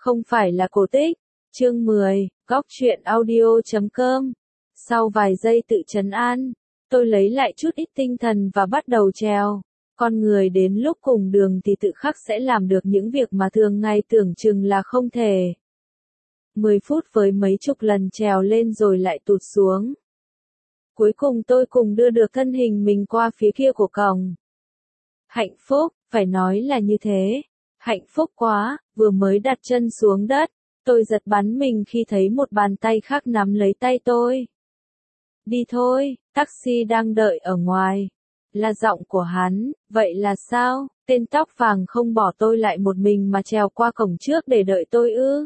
không phải là cổ tích. Chương 10, góc truyện audio.com. Sau vài giây tự trấn an, tôi lấy lại chút ít tinh thần và bắt đầu trèo. Con người đến lúc cùng đường thì tự khắc sẽ làm được những việc mà thường ngày tưởng chừng là không thể. 10 phút với mấy chục lần trèo lên rồi lại tụt xuống. Cuối cùng tôi cùng đưa được thân hình mình qua phía kia của cổng. Hạnh phúc, phải nói là như thế. Hạnh phúc quá, vừa mới đặt chân xuống đất, tôi giật bắn mình khi thấy một bàn tay khác nắm lấy tay tôi. Đi thôi, taxi đang đợi ở ngoài. Là giọng của hắn, vậy là sao, tên tóc vàng không bỏ tôi lại một mình mà trèo qua cổng trước để đợi tôi ư?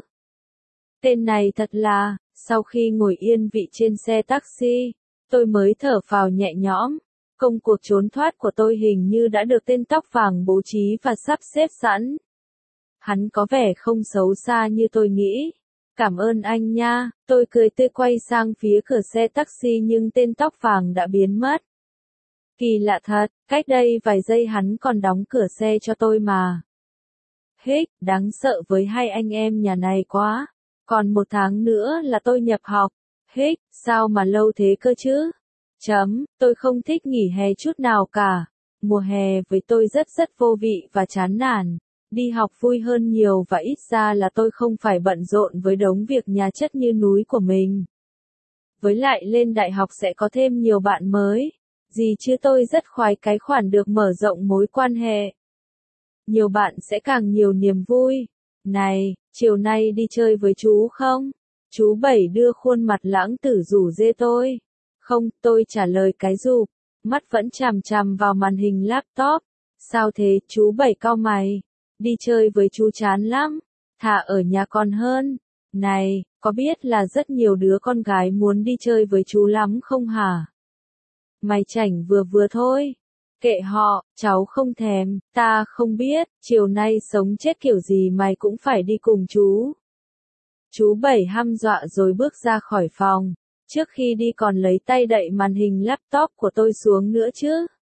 Tên này thật là, sau khi ngồi yên vị trên xe taxi, tôi mới thở phào nhẹ nhõm. Công cuộc trốn thoát của tôi hình như đã được tên tóc vàng bố trí và sắp xếp sẵn. Hắn có vẻ không xấu xa như tôi nghĩ. Cảm ơn anh nha, tôi cười tươi quay sang phía cửa xe taxi nhưng tên tóc vàng đã biến mất. Kỳ lạ thật, cách đây vài giây hắn còn đóng cửa xe cho tôi mà. Hích, đáng sợ với hai anh em nhà này quá. Còn 1 tháng nữa là tôi nhập học. Hích, sao mà lâu thế cơ chứ? Tôi không thích nghỉ hè chút nào cả. Mùa hè với tôi rất vô vị và chán nản. Đi học vui hơn nhiều và ít ra là tôi không phải bận rộn với đống việc nhà chất như núi của mình. Với lại lên đại học sẽ có thêm nhiều bạn mới. Gì chứ tôi rất khoái cái khoản được mở rộng mối quan hệ. Nhiều bạn sẽ càng nhiều niềm vui. Này, chiều nay đi chơi với chú không? Chú Bảy đưa khuôn mặt lãng tử rủ rê tôi. Không, tôi trả lời cái rụp. Mắt vẫn chằm chằm vào màn hình laptop. Sao thế, chú Bảy cau mày? Đi chơi với chú chán lắm. Thà ở nhà còn hơn. Này, có biết là rất nhiều đứa con gái muốn đi chơi với chú lắm không hả? Mày chảnh vừa thôi. Kệ họ, cháu không thèm, ta không biết, chiều nay sống chết kiểu gì mày cũng phải đi cùng chú. Chú Bảy hăm dọa rồi bước ra khỏi phòng, trước khi đi còn lấy tay đậy màn hình laptop của tôi xuống nữa chứ.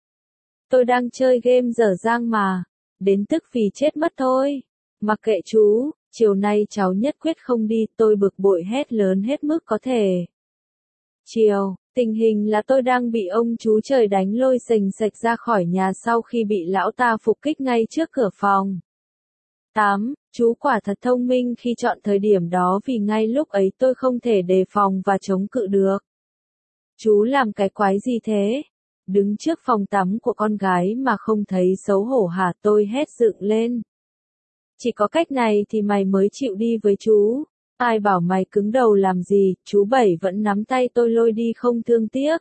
Tôi đang chơi game dở dang mà, đến tức vì chết mất thôi. Mặc kệ chú, chiều nay cháu nhất quyết không đi, tôi bực bội hét lớn hết mức có thể. Chiều, tình hình là tôi đang bị ông chú trời đánh lôi xềnh xệch ra khỏi nhà sau khi bị lão ta phục kích ngay trước cửa phòng. 8. Chú quả thật thông minh khi chọn thời điểm đó vì ngay lúc ấy tôi không thể đề phòng và chống cự được. Chú làm cái quái gì thế? Đứng trước phòng tắm của con gái mà không thấy xấu hổ hả, tôi hét dựng lên. Chỉ có cách này thì mày mới chịu đi với chú. Ai bảo mày cứng đầu làm gì, chú Bảy vẫn nắm tay tôi lôi đi không thương tiếc.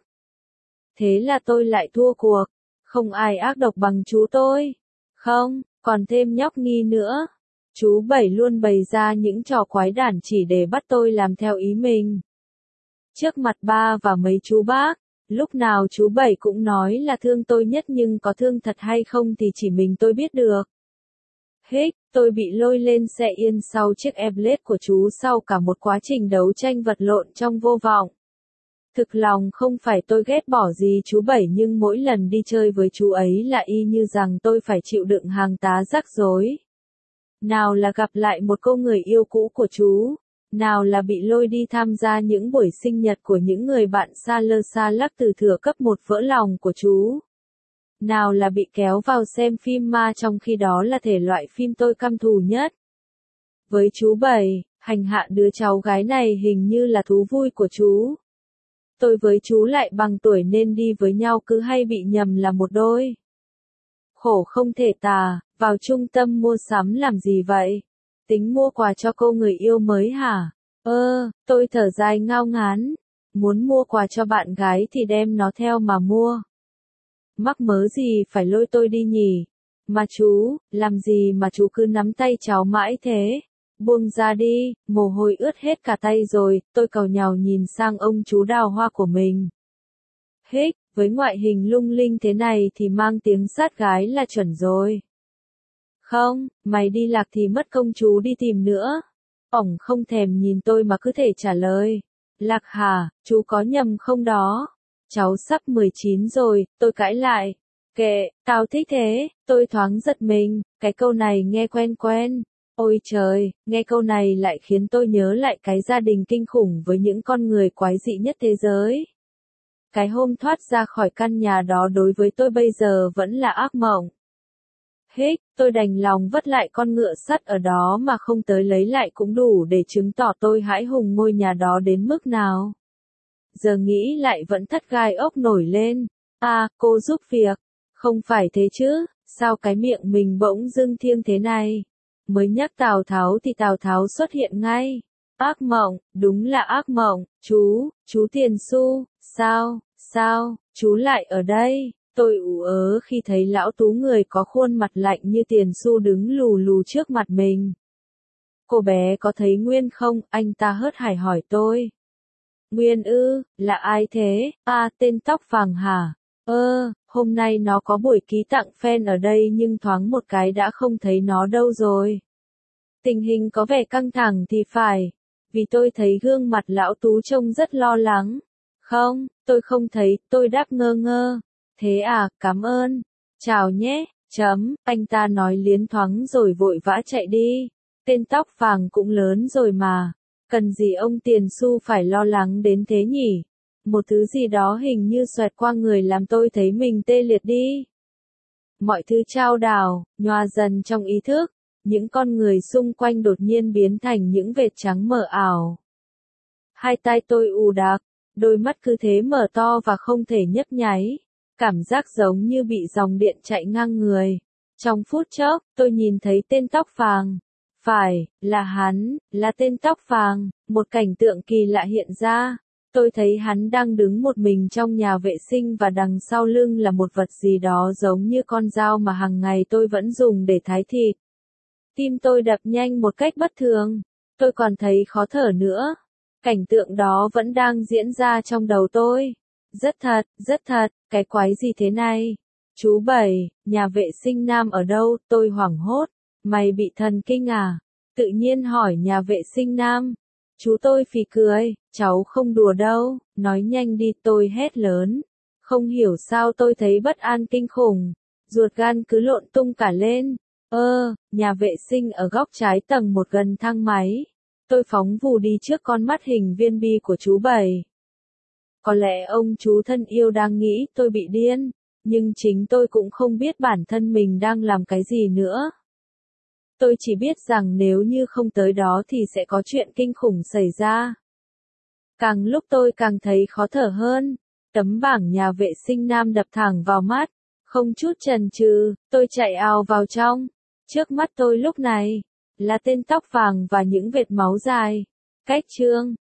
Thế là tôi lại thua cuộc. Không ai ác độc bằng chú tôi. Không, còn thêm nhóc Nghi nữa. Chú Bảy luôn bày ra những trò quái đản chỉ để bắt tôi làm theo ý mình. Trước mặt ba và mấy chú bác, lúc nào chú Bảy cũng nói là thương tôi nhất nhưng có thương thật hay không thì chỉ mình tôi biết được. Hích, tôi bị lôi lên xe yên sau chiếc Everest của chú sau cả một quá trình đấu tranh vật lộn trong vô vọng. Thực lòng không phải tôi ghét bỏ gì chú Bảy nhưng mỗi lần đi chơi với chú ấy là y như rằng tôi phải chịu đựng hàng tá rắc rối. Nào là gặp lại một cô người yêu cũ của chú, nào là bị lôi đi tham gia những buổi sinh nhật của những người bạn xa lơ xa lắc từ thừa cấp 1 vỡ lòng của chú. Nào là bị kéo vào xem phim ma trong khi đó là thể loại phim tôi căm thù nhất. Với chú Bảy, hành hạ đứa cháu gái này hình như là thú vui của chú. Tôi với chú lại bằng tuổi nên đi với nhau cứ hay bị nhầm là một đôi. Khổ không thể tả, vào trung tâm mua sắm làm gì vậy? Tính mua quà cho cô người yêu mới hả? Tôi thở dài ngao ngán. Muốn mua quà cho bạn gái thì đem nó theo mà mua. Mắc mớ gì phải lôi tôi đi nhỉ? Mà chú, làm gì mà chú cứ nắm tay cháu mãi thế? Buông ra đi, mồ hôi ướt hết cả tay rồi, tôi càu nhàu nhìn sang ông chú đào hoa của mình. Hích, với ngoại hình lung linh thế này thì mang tiếng sát gái là chuẩn rồi. Không, mày đi lạc thì mất công chú đi tìm nữa. Ổng không thèm nhìn tôi mà cứ thể trả lời. Lạc hả, chú có nhầm không đó? Cháu sắp 19 rồi, tôi cãi lại. Kệ, tao thích thế, tôi thoáng giật mình, cái câu này nghe quen quen. Ôi trời, nghe câu này lại khiến tôi nhớ lại cái gia đình kinh khủng với những con người quái dị nhất thế giới. Cái hôm thoát ra khỏi căn nhà đó đối với tôi bây giờ vẫn là ác mộng. Hích, tôi đành lòng vất lại con ngựa sắt ở đó mà không tới lấy lại cũng đủ để chứng tỏ tôi hãi hùng ngôi nhà đó đến mức nào. Giờ nghĩ lại vẫn thắt gai ốc nổi lên. À, cô giúp việc. Không phải thế chứ, sao cái miệng mình bỗng dưng thiêng thế này? Mới nhắc Tào Tháo thì Tào Tháo xuất hiện ngay. Ác mộng, đúng là ác mộng, chú Tiền Xu, sao, chú lại ở đây? Tôi ủ ớ khi thấy lão tú người có khuôn mặt lạnh như Tiền Xu đứng lù lù trước mặt mình. Cô bé có thấy Nguyên không? Anh ta hớt hải hỏi tôi. Nguyên ư, là ai thế? À, tên tóc vàng hả? Hôm nay nó có buổi ký tặng fan ở đây nhưng thoáng một cái đã không thấy nó đâu rồi. Tình hình có vẻ căng thẳng thì phải, vì tôi thấy gương mặt lão tú trông rất lo lắng. Không, tôi không thấy, tôi đáp ngơ ngơ. Thế à, cảm ơn. Chào nhé, anh ta nói liến thoáng rồi vội vã chạy đi. Tên tóc vàng cũng lớn rồi mà. Cần gì ông Tiền Xu phải lo lắng đến thế nhỉ? Một thứ gì đó hình như xoẹt qua người làm tôi thấy mình tê liệt đi. Mọi thứ chao đảo, nhòa dần trong ý thức. Những con người xung quanh đột nhiên biến thành những vệt trắng mờ ảo. Hai tai tôi ù đặc, đôi mắt cứ thế mở to và không thể nhấp nháy. Cảm giác giống như bị dòng điện chạy ngang người. Trong phút chốc, tôi nhìn thấy tên tóc vàng. Phải, là hắn, là tên tóc vàng. Một cảnh tượng kỳ lạ hiện ra. Tôi thấy hắn đang đứng một mình trong nhà vệ sinh và đằng sau lưng là một vật gì đó giống như con dao mà hàng ngày tôi vẫn dùng để thái thịt. Tim tôi đập nhanh một cách bất thường. Tôi còn thấy khó thở nữa. Cảnh tượng đó vẫn đang diễn ra trong đầu tôi. Rất thật, cái quái gì thế này? Chú Bảy, nhà vệ sinh nam ở đâu? Tôi hoảng hốt. Mày bị thần kinh à? Tự nhiên hỏi nhà vệ sinh nam. Chú tôi phì cười, cháu không đùa đâu, nói nhanh đi tôi hét lớn. Không hiểu sao tôi thấy bất an kinh khủng. Ruột gan cứ lộn tung cả lên. Nhà vệ sinh ở góc trái tầng 1 gần thang máy. Tôi phóng vù đi trước con mắt hình viên bi của chú Bảy. Có lẽ ông chú thân yêu đang nghĩ tôi bị điên, nhưng chính tôi cũng không biết bản thân mình đang làm cái gì nữa. Tôi chỉ biết rằng nếu như không tới đó thì sẽ có chuyện kinh khủng xảy ra. Càng lúc tôi càng thấy khó thở hơn. Tấm bảng nhà vệ sinh nam đập thẳng vào mắt. Không chút chần chừ, tôi chạy ào vào trong. Trước mắt tôi lúc này là tên tóc vàng và những vệt máu dài. Cách chương